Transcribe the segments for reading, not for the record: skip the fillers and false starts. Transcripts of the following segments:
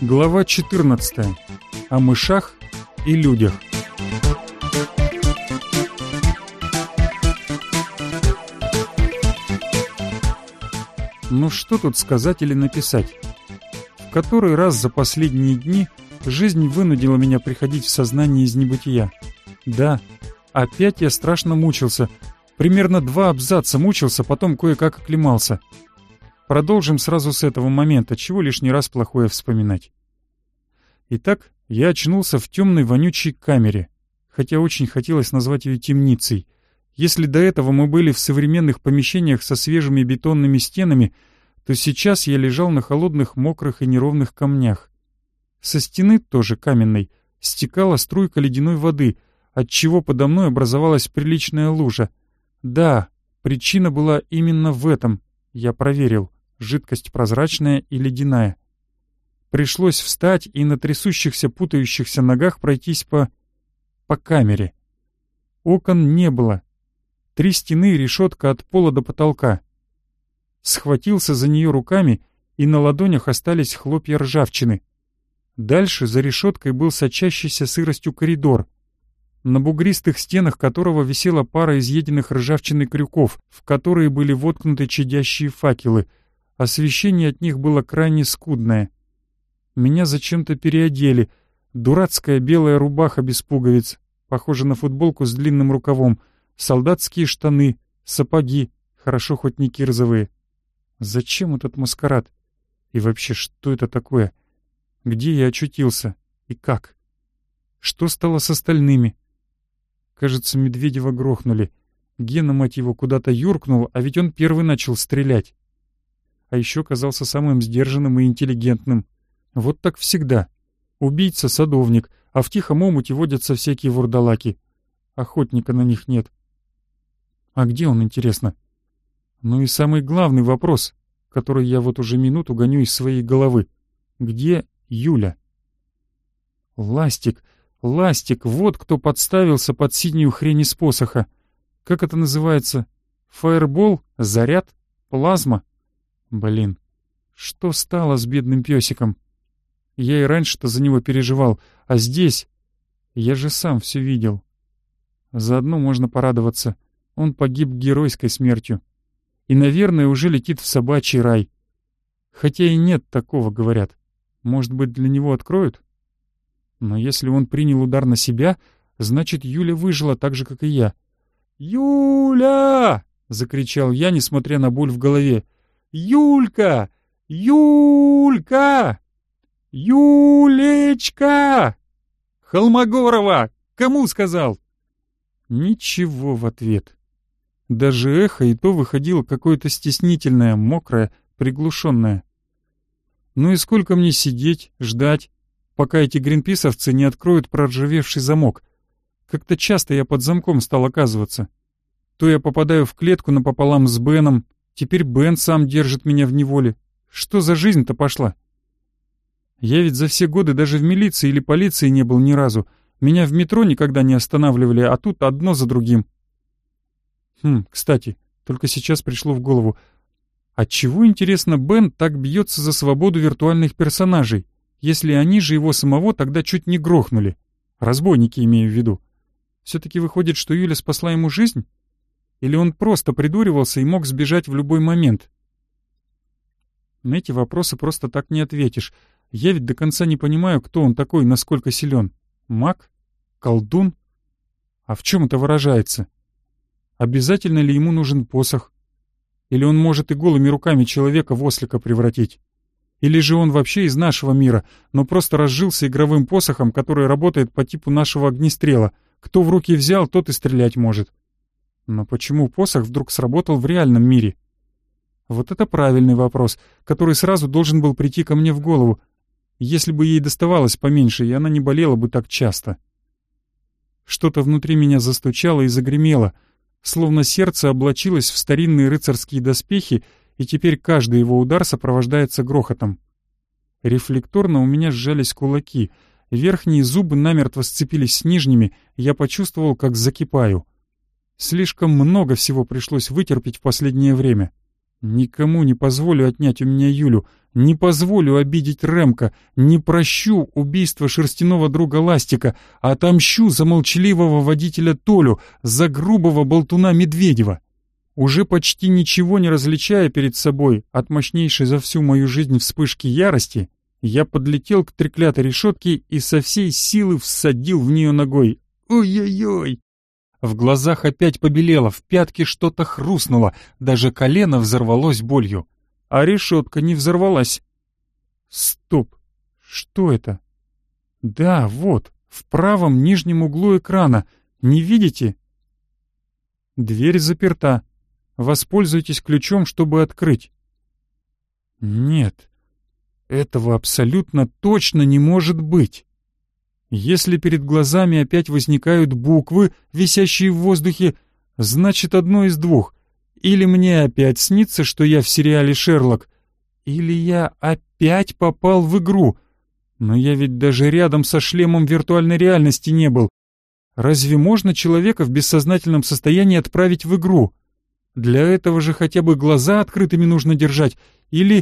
Глава 14. О мышах и людях. Ну что тут сказать или написать? В который раз за последние дни жизнь вынудила меня приходить в сознание из небытия. Да, опять я страшно мучился. Примерно 2 абзаца мучился, потом кое-как оклемался. Продолжим сразу с этого момента, чего лишний раз плохое вспоминать. Итак, я очнулся в темной вонючей камере, хотя очень хотелось назвать ее темницей. Если до этого мы были в современных помещениях со свежими бетонными стенами, то сейчас я лежал на холодных, мокрых и неровных камнях. Со стены, тоже каменной, стекала струйка ледяной воды, отчего подо мной образовалась приличная лужа. Да, причина была именно в этом, я проверил. Жидкость прозрачная и ледяная. Пришлось встать и на трясущихся, путающихся ногах пройтись по камере. Окон не было. 3 стены и решетка от пола до потолка. Схватился за нее руками, и на ладонях остались хлопья ржавчины. Дальше за решеткой был сочащийся сыростью коридор, на бугристых стенах которого висела пара изъеденных ржавчиной крюков, в которые были воткнуты чадящие факелы. Освещение от них было крайне скудное. Меня зачем-то переодели. Дурацкая белая рубаха без пуговиц, похожа на футболку с длинным рукавом, солдатские штаны, сапоги, хорошо хоть не кирзовые. Зачем этот маскарад? И вообще, что это такое? Где я очутился? И как? Что стало с остальными? Кажется, Медведева грохнули. Гена, мать его, куда-то юркнул, а ведь он первый начал стрелять. А еще казался самым сдержанным и интеллигентным. Вот так всегда. Убийца-садовник, а в тихом омуте водятся всякие вурдалаки. Охотника на них нет. А где он, интересно? Ну и самый главный вопрос, который я вот уже минуту гоню из своей головы. Где Юля? Ластик, вот кто подставился под синюю хрень из посоха. Как это называется? Фаербол? Заряд? Плазма? Блин, что стало с бедным песиком? Я и раньше-то за него переживал, а здесь... Я же сам все видел. Заодно можно порадоваться. Он погиб геройской смертью. И, наверное, уже летит в собачий рай. Хотя и нет такого, говорят. Может быть, для него откроют? Но если он принял удар на себя, значит, Юля выжила так же, как и я. «Юля!» — закричал я, несмотря на боль в голове. «Юлька! Юлька! Юлечка! Холмогорова! Кому сказал?» Ничего в ответ. Даже эхо и то выходило какое-то стеснительное, мокрое, приглушенное. Ну и сколько мне сидеть, ждать, пока эти гринписовцы не откроют проржавевший замок? Как-то часто я под замком стал оказываться. То я попадаю в клетку напополам с Беном, теперь Бен сам держит меня в неволе. Что за жизнь-то пошла? Я ведь за все годы даже в милиции или полиции не был ни разу. Меня в метро никогда не останавливали, а тут одно за другим. Кстати, только сейчас пришло в голову. Отчего, интересно, Бен так бьется за свободу виртуальных персонажей, если они же его самого тогда чуть не грохнули? Разбойники, имею в виду. Все-таки выходит, что Юля спасла ему жизнь? Или он просто придуривался и мог сбежать в любой момент? На эти вопросы просто так не ответишь. Я ведь до конца не понимаю, кто он такой, насколько силен. Маг? Колдун? А в чем это выражается? Обязательно ли ему нужен посох? Или он может и голыми руками человека в ослика превратить? Или же он вообще из нашего мира, но просто разжился игровым посохом, который работает по типу нашего огнестрела. Кто в руки взял, тот и стрелять может. Но почему посох вдруг сработал в реальном мире? Вот это правильный вопрос, который сразу должен был прийти ко мне в голову, если бы ей доставалось поменьше, и она не болела бы так часто. Что-то внутри меня застучало и загремело, словно сердце облачилось в старинные рыцарские доспехи, и теперь каждый его удар сопровождается грохотом. Рефлекторно у меня сжались кулаки, верхние зубы намертво сцепились с нижними, и я почувствовал, как закипаю. Слишком много всего пришлось вытерпеть в последнее время. Никому не позволю отнять у меня Юлю, Не позволю обидеть Рэмка, не прощу убийство шерстяного друга Ластика, отомщу за молчаливого водителя Толю, за грубого болтуна Медведева. Уже почти ничего не различая перед собой от мощнейшей за всю мою жизнь вспышки ярости, я подлетел к треклятой решетке и со всей силы всадил в нее ногой. Ой-ой-ой! В глазах опять побелело, в пятке что-то хрустнуло, даже колено взорвалось болью. А решетка не взорвалась. Стоп! Что это? Да, вот, в правом нижнем углу экрана. Не видите? Дверь заперта. Воспользуйтесь ключом, чтобы открыть. Нет, этого абсолютно точно не может быть. Если перед глазами опять возникают буквы, висящие в воздухе, значит одно из двух. Или мне опять снится, что я в сериале «Шерлок», или я опять попал в игру. Но я ведь даже рядом со шлемом виртуальной реальности не был. Разве можно человека в бессознательном состоянии отправить в игру? Для этого же хотя бы глаза открытыми нужно держать. Или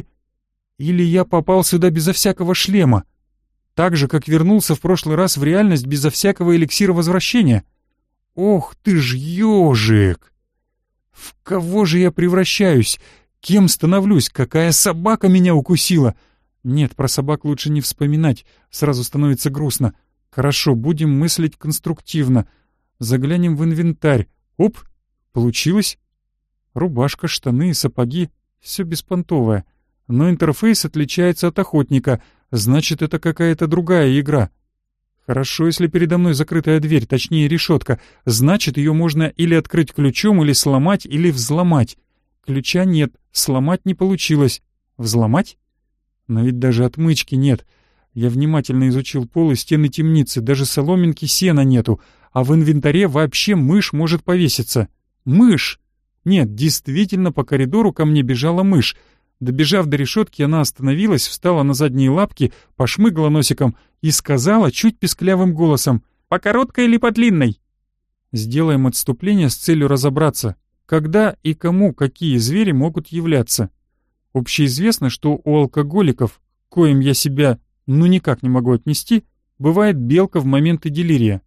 я попал сюда безо всякого шлема. Так же, как вернулся в прошлый раз в реальность безо всякого эликсира возвращения. Ох ты ж ёжик! В кого же я превращаюсь? Кем становлюсь? Какая собака меня укусила? Нет, про собак лучше не вспоминать, сразу становится грустно. Хорошо, будем мыслить конструктивно. Заглянем в инвентарь. Оп, получилось. Рубашка, штаны и сапоги — все беспонтовое. Но интерфейс отличается от охотника, значит, это какая-то другая игра. Хорошо, если передо мной закрытая дверь, точнее решетка, значит, ее можно или открыть ключом, или сломать, или взломать. Ключа нет, сломать не получилось. Взломать? Но ведь даже отмычки нет. Я внимательно изучил пол и стены темницы, даже соломинки сена нету, а в инвентаре вообще мышь может повеситься. Мышь! Нет, действительно, по коридору ко мне бежала мышь. Добежав до решетки, она остановилась, встала на задние лапки, пошмыгала носиком и сказала чуть писклявым голосом: «По короткой или по длинной?» Сделаем отступление с целью разобраться, когда и кому какие звери могут являться. Общеизвестно, что у алкоголиков, к коим я себя никак не могу отнести, бывает белка в моменты делирия.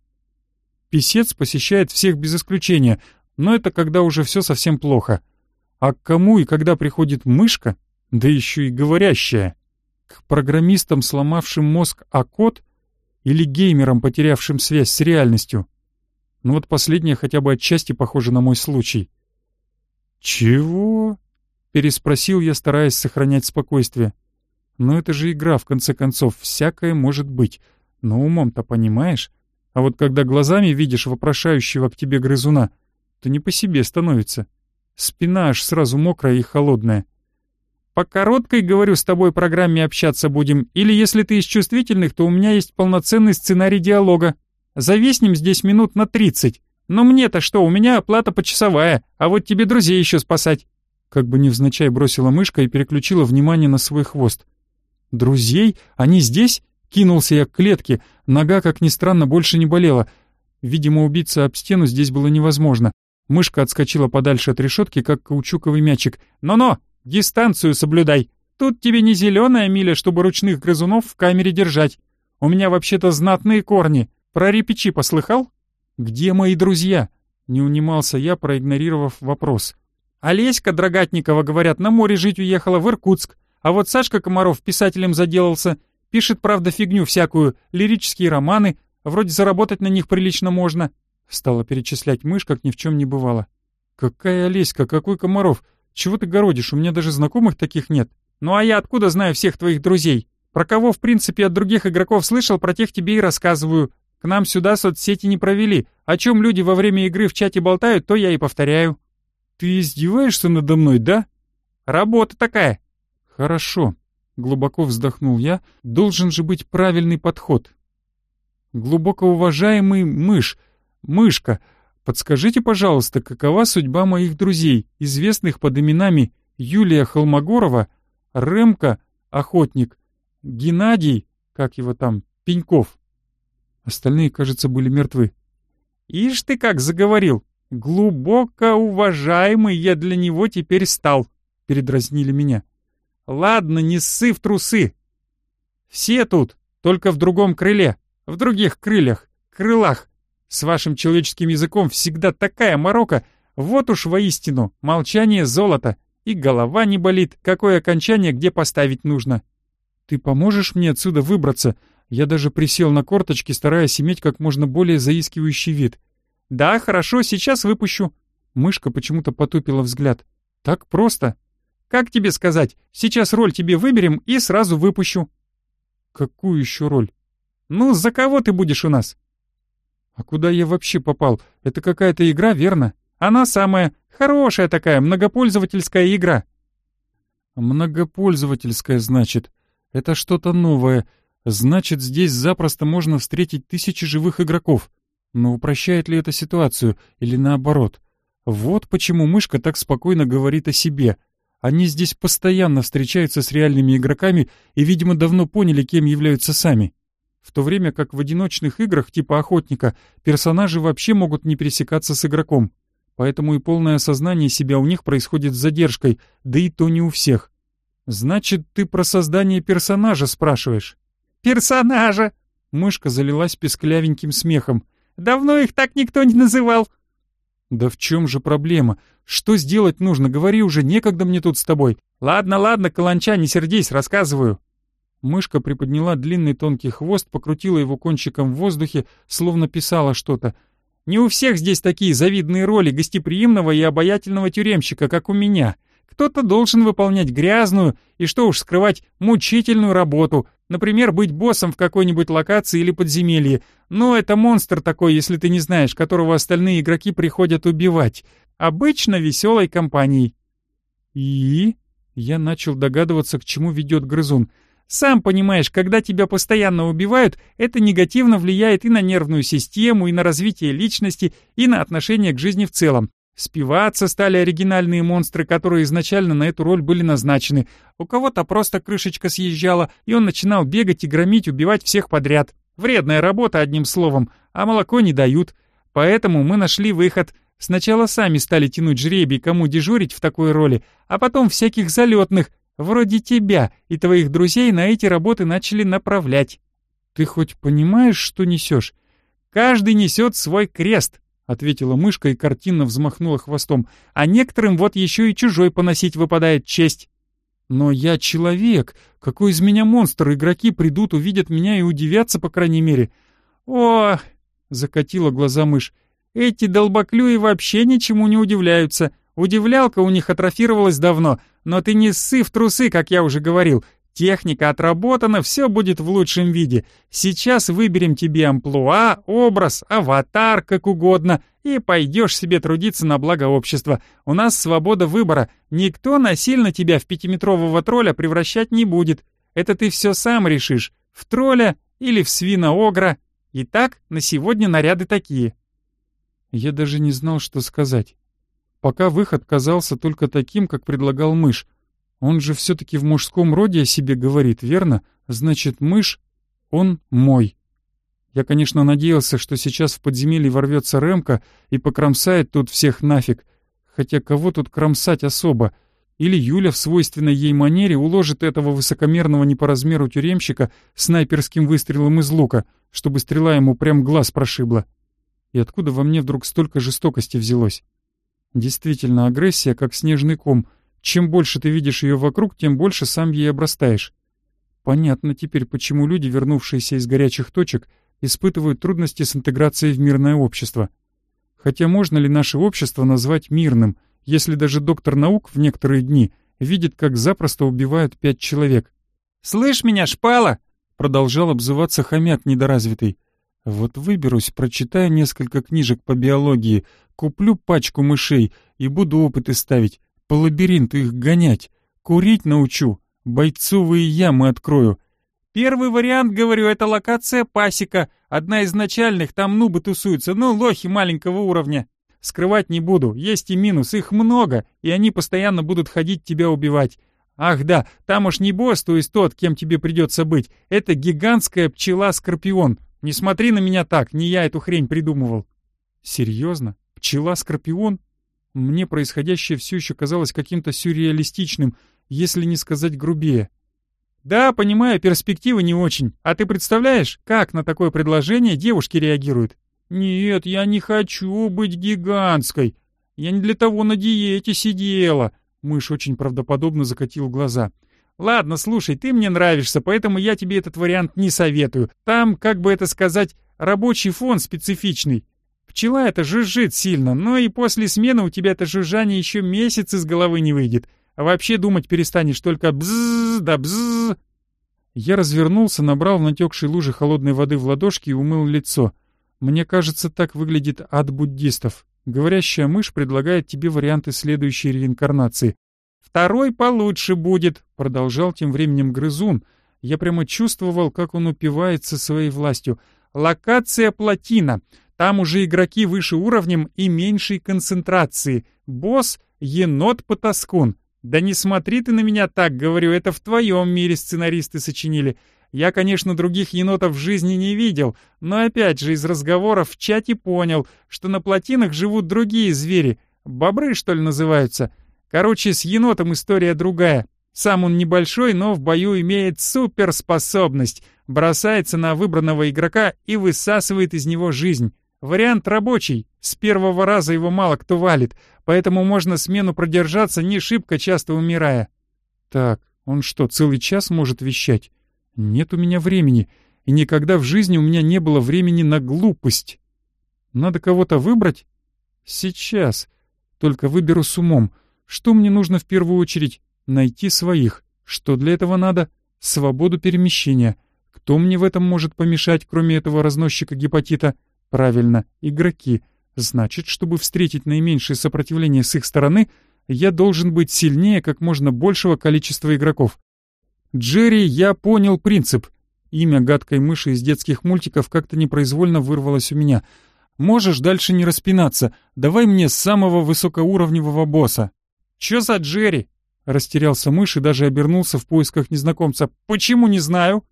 Писец посещает всех без исключения, но это когда уже все совсем плохо. А к кому и когда приходит мышка, да еще и говорящая? К программистам, сломавшим мозг о код, или геймерам, потерявшим связь с реальностью? Ну вот последнее хотя бы отчасти похоже на мой случай. «Чего?» — переспросил я, стараясь сохранять спокойствие. «Но это же игра, в конце концов, всякое может быть. Но умом-то понимаешь? А вот когда глазами видишь вопрошающего к тебе грызуна, то не по себе становится. Спина аж сразу мокрая и холодная. По короткой, говорю, с тобой программе общаться будем, или если ты из чувствительных, то у меня есть полноценный сценарий диалога. Зависнем здесь минут на 30. Но мне-то что, у меня оплата почасовая, а вот тебе друзей еще спасать». Как бы невзначай бросила мышка и переключила внимание на свой хвост. «Друзей? Они здесь?» Кинулся я к клетке, нога, как ни странно, больше не болела. Видимо, убиться об стену здесь было невозможно. Мышка отскочила подальше от решетки, как каучуковый мячик. «Но-но, дистанцию соблюдай. Тут тебе не зеленая миля, чтобы ручных грызунов в камере держать. У меня вообще-то знатные корни. Про репичи послыхал?» «Где мои друзья?» — не унимался я, проигнорировав вопрос. «Олеська Драгатникова, говорят, на море жить уехала в Иркутск. А вот Сашка Комаров писателем заделался. Пишет, правда, фигню всякую, лирические романы. Вроде заработать на них прилично можно». Стала перечислять мышь, как ни в чем не бывало. «Какая Олеська, какой Комаров? Чего ты городишь? У меня даже знакомых таких нет». «Ну а я откуда знаю всех твоих друзей? Про кого, в принципе, от других игроков слышал, про тех тебе и рассказываю. К нам сюда соцсети не провели. О чем люди во время игры в чате болтают, то я и повторяю». «Ты издеваешься надо мной, да?» «Работа такая». «Хорошо», — глубоко вздохнул я. «Должен же быть правильный подход». «Глубоко уважаемый Мышка, подскажите, пожалуйста, какова судьба моих друзей, известных под именами Юлия Холмогорова, Рэмка, охотник, Геннадий, как его там, Пеньков?» Остальные, кажется, были мертвы. «Ишь ты как заговорил! Глубоко уважаемый я для него теперь стал!» — передразнили меня. Ладно, не ссы в трусы. Все тут, только в другом крыле, в других крылах. С вашим человеческим языком всегда такая морока. Вот уж воистину, молчание золото. И голова не болит, какое окончание где поставить нужно. Ты поможешь мне отсюда выбраться? Я даже присел на корточки, стараясь иметь как можно более заискивающий вид. Да, хорошо, сейчас выпущу. Мышка почему-то потупила взгляд. Так просто. Как тебе сказать, сейчас роль тебе выберем и сразу выпущу. Какую еще роль? Ну, за кого ты будешь у нас? А куда я вообще попал? Это какая-то игра, верно? Она самая хорошая такая, многопользовательская игра. Многопользовательская, значит. Это что-то новое. Значит, здесь запросто можно встретить тысячи живых игроков. Но упрощает ли это ситуацию или наоборот? Вот почему мышка так спокойно говорит о себе. Они здесь постоянно встречаются с реальными игроками и, видимо, давно поняли, кем являются сами. В то время как в одиночных играх типа охотника персонажи вообще могут не пересекаться с игроком. Поэтому и полное осознание себя у них происходит с задержкой, да и то не у всех. Значит, ты про создание персонажа спрашиваешь? Персонажа! Мышка залилась песклявеньким смехом. Давно их так никто не называл. Да в чем же проблема? Что сделать нужно? Говори уже, некогда мне тут с тобой. Ладно, каланча, не сердись, рассказываю. Мышка приподняла длинный тонкий хвост, покрутила его кончиком в воздухе, словно писала что-то. Не у всех здесь такие завидные роли гостеприимного и обаятельного тюремщика, как у меня. Кто-то должен выполнять грязную и, что уж скрывать, мучительную работу. Например, быть боссом в какой-нибудь локации или подземелье. Но это монстр такой, если ты не знаешь, которого остальные игроки приходят убивать. Обычно веселой компанией. И? Я начал догадываться, к чему ведет грызун. Сам понимаешь, когда тебя постоянно убивают, это негативно влияет и на нервную систему, и на развитие личности, и на отношение к жизни в целом. Спиваться стали оригинальные монстры, которые изначально на эту роль были назначены. У кого-то просто крышечка съезжала, и он начинал бегать и громить, убивать всех подряд. Вредная работа, одним словом, а молоко не дают. Поэтому мы нашли выход. Сначала сами стали тянуть жребий, кому дежурить в такой роли, а потом всяких залетных, вроде тебя и твоих друзей, на эти работы начали направлять. Ты хоть понимаешь, что несешь? Каждый несет свой крест, ответила мышка и картинно взмахнула хвостом, а некоторым вот еще и чужой поносить выпадает честь. Но я человек, какой из меня монстр, игроки придут, увидят меня и удивятся, по крайней мере. О, закатила глаза мышь, эти долбоклюи вообще ничему не удивляются. Удивлялка у них атрофировалась давно, но ты не ссы в трусы, как я уже говорил. Техника отработана, все будет в лучшем виде. Сейчас выберем тебе амплуа, образ, аватар, как угодно, и пойдешь себе трудиться на благо общества. У нас свобода выбора. Никто насильно тебя в 5-метрового тролля превращать не будет. Это ты все сам решишь, в тролля или в свино-огра. Итак, на сегодня наряды такие. Я даже не знал, что сказать. Пока выход казался только таким, как предлагал мышь. Он же все-таки в мужском роде о себе говорит, верно? Значит, мышь, он мой. Я, конечно, надеялся, что сейчас в подземелье ворвется Рэмка и покромсает тут всех нафиг. Хотя кого тут кромсать особо? Или Юля в свойственной ей манере уложит этого высокомерного не по размеру тюремщика снайперским выстрелом из лука, чтобы стрела ему прям глаз прошибла. И откуда во мне вдруг столько жестокости взялось? Действительно, агрессия как снежный ком. Чем больше ты видишь ее вокруг, тем больше сам ей обрастаешь. Понятно теперь, почему люди, вернувшиеся из горячих точек, испытывают трудности с интеграцией в мирное общество. Хотя можно ли наше общество назвать мирным, если даже доктор наук в некоторые дни видит, как запросто убивают 5 человек? «Слышь меня, шпала!» — продолжал обзываться хомяк недоразвитый. «Вот выберусь, прочитаю несколько книжек по биологии, куплю пачку мышей и буду опыты ставить, по лабиринту их гонять, курить научу, бойцовые ямы открою». «Первый вариант, говорю, это локация пасека, одна из начальных, там нубы тусуются, ну, лохи маленького уровня. Скрывать не буду, есть и минус, их много, и они постоянно будут ходить тебя убивать. Ах да, там уж не босс, то есть тот, кем тебе придется быть, это гигантская пчела-скорпион. Не смотри на меня так, не я эту хрень придумывал». «Серьезно? Пчела-скорпион?» Мне происходящее все еще казалось каким-то сюрреалистичным. если не сказать грубее. Да, понимаю, перспективы не очень. А ты представляешь, как на такое предложение девушки реагируют? Нет, я не хочу быть гигантской. Я не для того на диете сидела. Мышь очень правдоподобно закатил глаза. Ладно, слушай, ты мне нравишься, поэтому я тебе этот вариант не советую. Там, как бы это сказать, рабочий фон специфичный. Пчела это жужжит сильно, но и после смены у тебя это жужжание еще месяц из головы не выйдет. А вообще думать перестанешь только бззз да бззз. Я развернулся, набрал в натекшей луже холодной воды в ладошки и умыл лицо. Мне кажется, так выглядит ад буддистов. Говорящая мышь предлагает тебе варианты следующей реинкарнации. «Второй получше будет», — продолжал тем временем грызун. Я прямо чувствовал, как он упивается своей властью. «Локация плотина. Там уже игроки выше уровнем и меньшей концентрации. Босс — енот-потаскун. Да не смотри ты на меня так, говорю, это в твоем мире сценаристы сочинили. Я, конечно, других енотов в жизни не видел, но опять же из разговоров в чате понял, что на плотинах живут другие звери. Бобры, что ли, называются? Короче, с енотом история другая. Сам он небольшой, но в бою имеет суперспособность. Бросается на выбранного игрока и высасывает из него жизнь. Вариант рабочий. С первого раза его мало кто валит, поэтому можно смену продержаться, не шибко часто умирая. Так, он что, целый час может вещать? Нет у меня времени, и никогда в жизни у меня не было времени на глупость. Надо кого-то выбрать? Сейчас. Только выберу с умом. Что мне нужно в первую очередь? Найти своих. Что для этого надо? Свободу перемещения. Кто мне в этом может помешать, кроме этого разносчика гепатита? Правильно, игроки. Значит, чтобы встретить наименьшее сопротивление с их стороны, я должен быть сильнее как можно большего количества игроков. Джерри, я понял принцип. Имя гадкой мыши из детских мультиков как-то непроизвольно вырвалось у меня. Можешь дальше не распинаться. Давай мне самого высокоуровневого босса. Чё за Джерри? Растерялся мышь и даже обернулся в поисках незнакомца. Почему не знаю?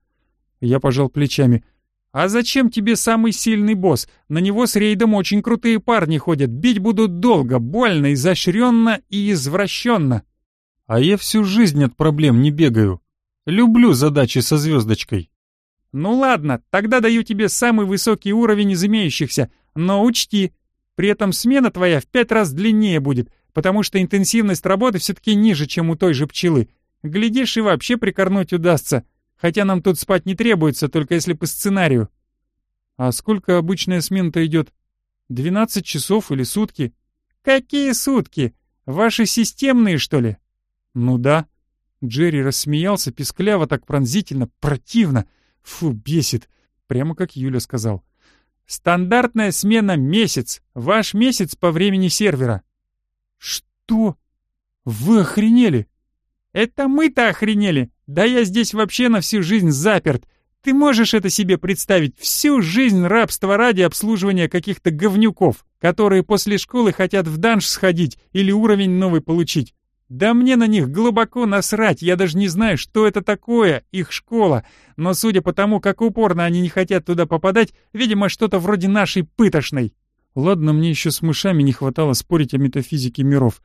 Я пожал плечами. А зачем тебе самый сильный босс? На него с рейдом очень крутые парни ходят. Бить будут долго, больно, изощренно и извращенно. А я всю жизнь от проблем не бегаю. Люблю задачи со звездочкой. Ну ладно, тогда даю тебе самый высокий уровень из имеющихся, но учти, при этом смена твоя в 5 раз длиннее будет, потому что интенсивность работы все-таки ниже, чем у той же пчелы. Глядишь, и вообще прикорнуть удастся, хотя нам тут спать не требуется, только если по сценарию. А сколько обычная смена-то идет? 12 часов или сутки? Какие сутки? Ваши системные, что ли? Ну да. Джерри рассмеялся пискляво, так пронзительно, противно. Фу, бесит. Прямо как Юля сказал. Стандартная смена месяц. Ваш месяц по времени сервера. Что? Вы охренели? Это мы-то охренели. Да я здесь вообще на всю жизнь заперт. Ты можешь это себе представить? Всю жизнь рабства ради обслуживания каких-то говнюков, которые после школы хотят в данж сходить или уровень новый получить. Да мне на них глубоко насрать, я даже не знаю, что это такое, их школа. Но судя по тому, как упорно они не хотят туда попадать, видимо, что-то вроде нашей пытошной. Ладно, мне еще с мышами не хватало спорить о метафизике миров.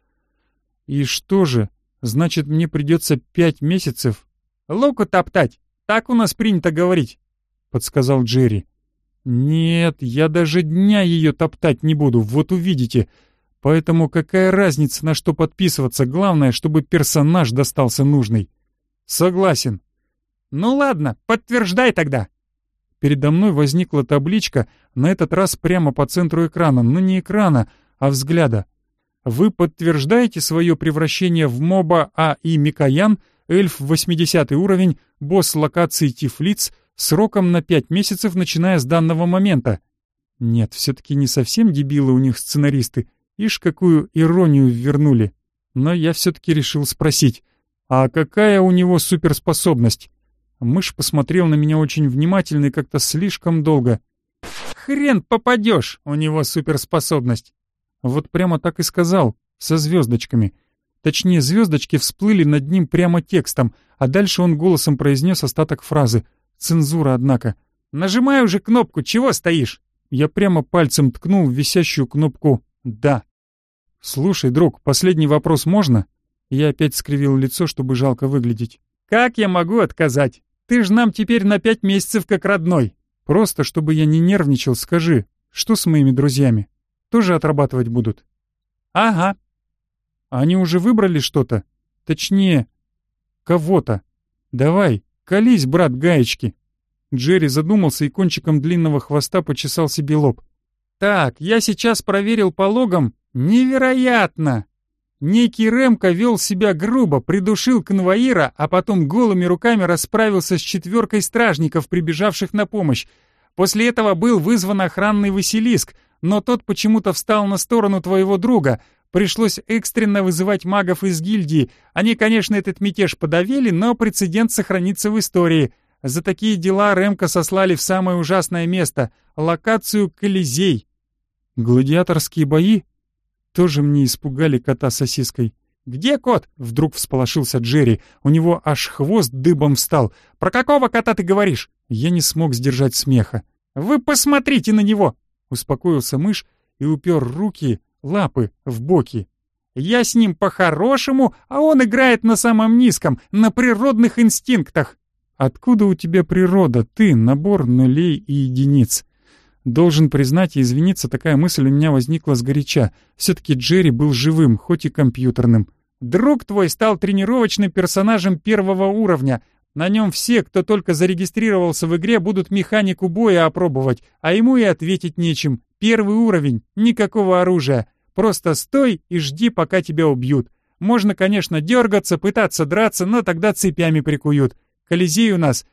И что же, значит, мне придется 5 месяцев? Луку топтать, так у нас принято говорить, подсказал Джерри. Нет, я даже дня ее топтать не буду, вот увидите. Поэтому какая разница, на что подписываться, главное, чтобы персонаж достался нужный. Согласен. Ну ладно, подтверждай тогда. Передо мной возникла табличка, на этот раз прямо по центру экрана, но не экрана, а взгляда. Вы подтверждаете свое превращение в моба А.И. Микоян, эльф 80 уровень, босс локации Тифлиц, сроком на 5 месяцев, начиная с данного момента. Нет, все-таки не совсем дебилы у них сценаристы. Ишь, какую иронию ввернули. Но я все-таки решил спросить, а какая у него суперспособность? Мышь посмотрел на меня очень внимательно и как-то слишком долго. Хрен попадешь, у него суперспособность. Вот прямо так и сказал, со звездочками. Точнее, звездочки всплыли над ним прямо текстом, а дальше он голосом произнес остаток фразы. Цензура, однако. «Нажимай уже кнопку, чего стоишь?» Я прямо пальцем ткнул в висящую кнопку «Да». «Слушай, друг, последний вопрос можно?» Я опять скривил лицо, чтобы жалко выглядеть. «Как я могу отказать? Ты ж нам теперь на 5 месяцев как родной. Просто, чтобы я не нервничал, скажи, что с моими друзьями? Тоже отрабатывать будут?» «Ага». «Они уже выбрали что-то? Точнее, кого-то. Давай, колись, брат, гаечки». Джерри задумался и кончиком длинного хвоста почесал себе лоб. «Так, я сейчас проверил по логам. Невероятно! Некий Рэмко вел себя грубо, придушил конвоира, а потом голыми руками расправился с 4 стражников, прибежавших на помощь. После этого был вызван охранный Василиск, но тот почему-то встал на сторону твоего друга. Пришлось экстренно вызывать магов из гильдии. Они, конечно, этот мятеж подавили, но прецедент сохранится в истории. За такие дела Рэмко сослали в самое ужасное место — локацию Колизей. Гладиаторские бои? Тоже мне испугали кота сосиской. «Где кот?» — вдруг всполошился Джерри. У него аж хвост дыбом встал. «Про какого кота ты говоришь?» Я не смог сдержать смеха. «Вы посмотрите на него!» — успокоился мышь и упер руки, лапы в боки. «Я с ним по-хорошему, а он играет на самом низком, на природных инстинктах». «Откуда у тебя природа? Ты — набор нулей и единиц». Должен признать и извиниться, такая мысль у меня возникла сгоряча. Все-таки Джерри был живым, хоть и компьютерным. «Друг твой стал тренировочным персонажем 1-го уровня. На нем все, кто только зарегистрировался в игре, будут механику боя опробовать, а ему и ответить нечем. 1-й уровень, никакого оружия. Просто стой и жди, пока тебя убьют. Можно, конечно, дергаться, пытаться драться, но тогда цепями прикуют. Колизей у нас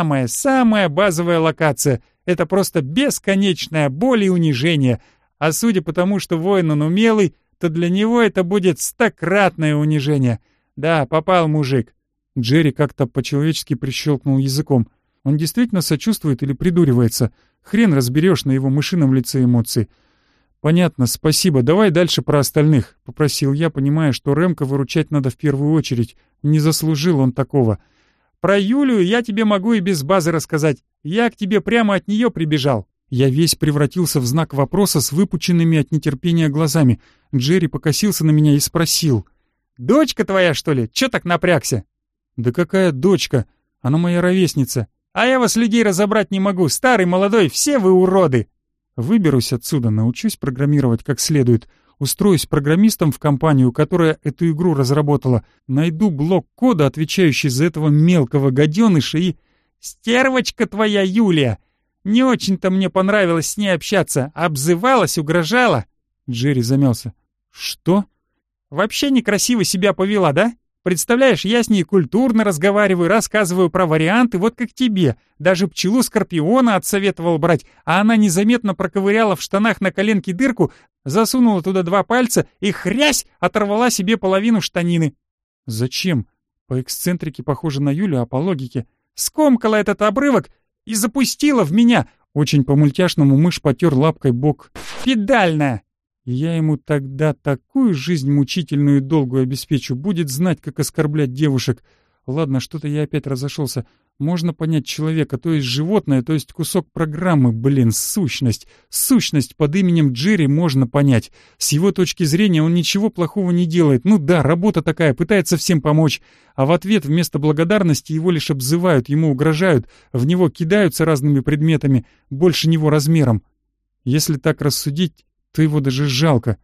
самая базовая локация. Это просто бесконечная боль и унижение. А судя по тому, что воин он умелый, то для него это будет 100-кратное унижение. Да, попал мужик». Джерри как-то по-человечески прищелкнул языком. Он действительно сочувствует или придуривается? Хрен разберешь на его мышином лице эмоции. «Понятно, спасибо. Давай дальше про остальных», — попросил я, понимая, что Рэмко выручать надо в первую очередь. Не заслужил он такого. «Про Юлию я тебе могу и без базы рассказать. Я к тебе прямо от нее прибежал». Я весь превратился в знак вопроса с выпученными от нетерпения глазами. Джерри покосился на меня и спросил. «Дочка твоя, что ли? Чё так напрягся?» «Да какая дочка? Она моя ровесница». «А я вас, людей, разобрать не могу. Старый, молодой, все вы уроды». Выберусь отсюда, научусь программировать как следует. Устроюсь программистом в компанию, которая эту игру разработала. Найду блок кода, отвечающий за этого мелкого гаденыша, и... «Стервочка твоя, Юлия! Не очень-то мне понравилось с ней общаться. Обзывалась, угрожала». Джерри замялся. «Что?» «Вообще некрасиво себя повела, да? Представляешь, я с ней культурно разговариваю, рассказываю про варианты, вот как тебе. Даже пчелу Скорпиона отсоветовал брать, а она незаметно проковыряла в штанах на коленке дырку, засунула туда 2 пальца и хрясь оторвала себе половину штанины». «Зачем? По эксцентрике похоже на Юлю, а по логике...» «Скомкала этот обрывок и запустила в меня». Очень по-мультяшному мышь потер лапкой бок. «Педальная». И я ему тогда такую жизнь мучительную и долгую обеспечу, будет знать, как оскорблять девушек. Ладно, что-то я опять разошелся. Можно понять человека, то есть животное, то есть кусок программы, блин, сущность. Сущность под именем Джерри можно понять. С его точки зрения он ничего плохого не делает. Ну да, работа такая, пытается всем помочь. А в ответ вместо благодарности его лишь обзывают, ему угрожают, в него кидаются разными предметами, больше него размером. Если так рассудить, то его даже жалко.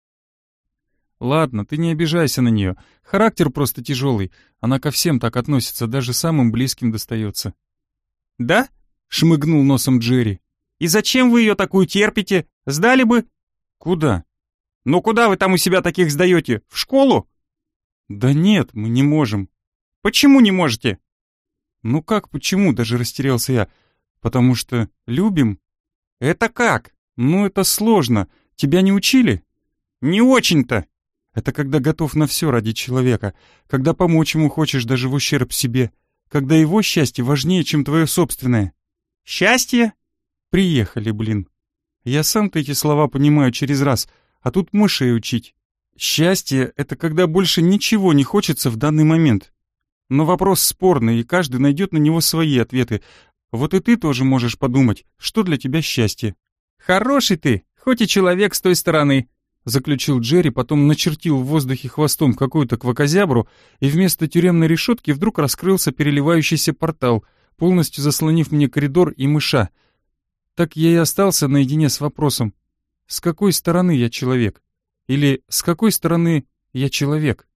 «Ладно, ты не обижайся на нее. Характер просто тяжелый. Она ко всем так относится, даже самым близким достается». «Да?» — шмыгнул носом Джерри. «И зачем вы ее такую терпите? Сдали бы?» «Куда?» «Ну куда вы там у себя таких сдаете? В школу?» «Да нет, мы не можем». «Почему не можете?» «Ну как почему?» — даже растерялся я. «Потому что любим». «Это как?» «Ну это сложно. Тебя не учили?» «Не очень-то». «Это когда готов на все ради человека, когда помочь ему хочешь даже в ущерб себе, когда его счастье важнее, чем твое собственное». «Счастье?» «Приехали, блин. Я сам-то эти слова понимаю через раз, а тут мышей учить. Счастье — это когда больше ничего не хочется в данный момент. Но вопрос спорный, и каждый найдет на него свои ответы. Вот и ты тоже можешь подумать, что для тебя счастье». «Хороший ты, хоть и человек с той стороны. заключил Джерри, потом начертил в воздухе хвостом какую-то квакозябру, и вместо тюремной решетки вдруг раскрылся переливающийся портал, полностью заслонив мне коридор и мыша. Так я и остался наедине с вопросом, с какой стороны я человек? Или с какой стороны я человек?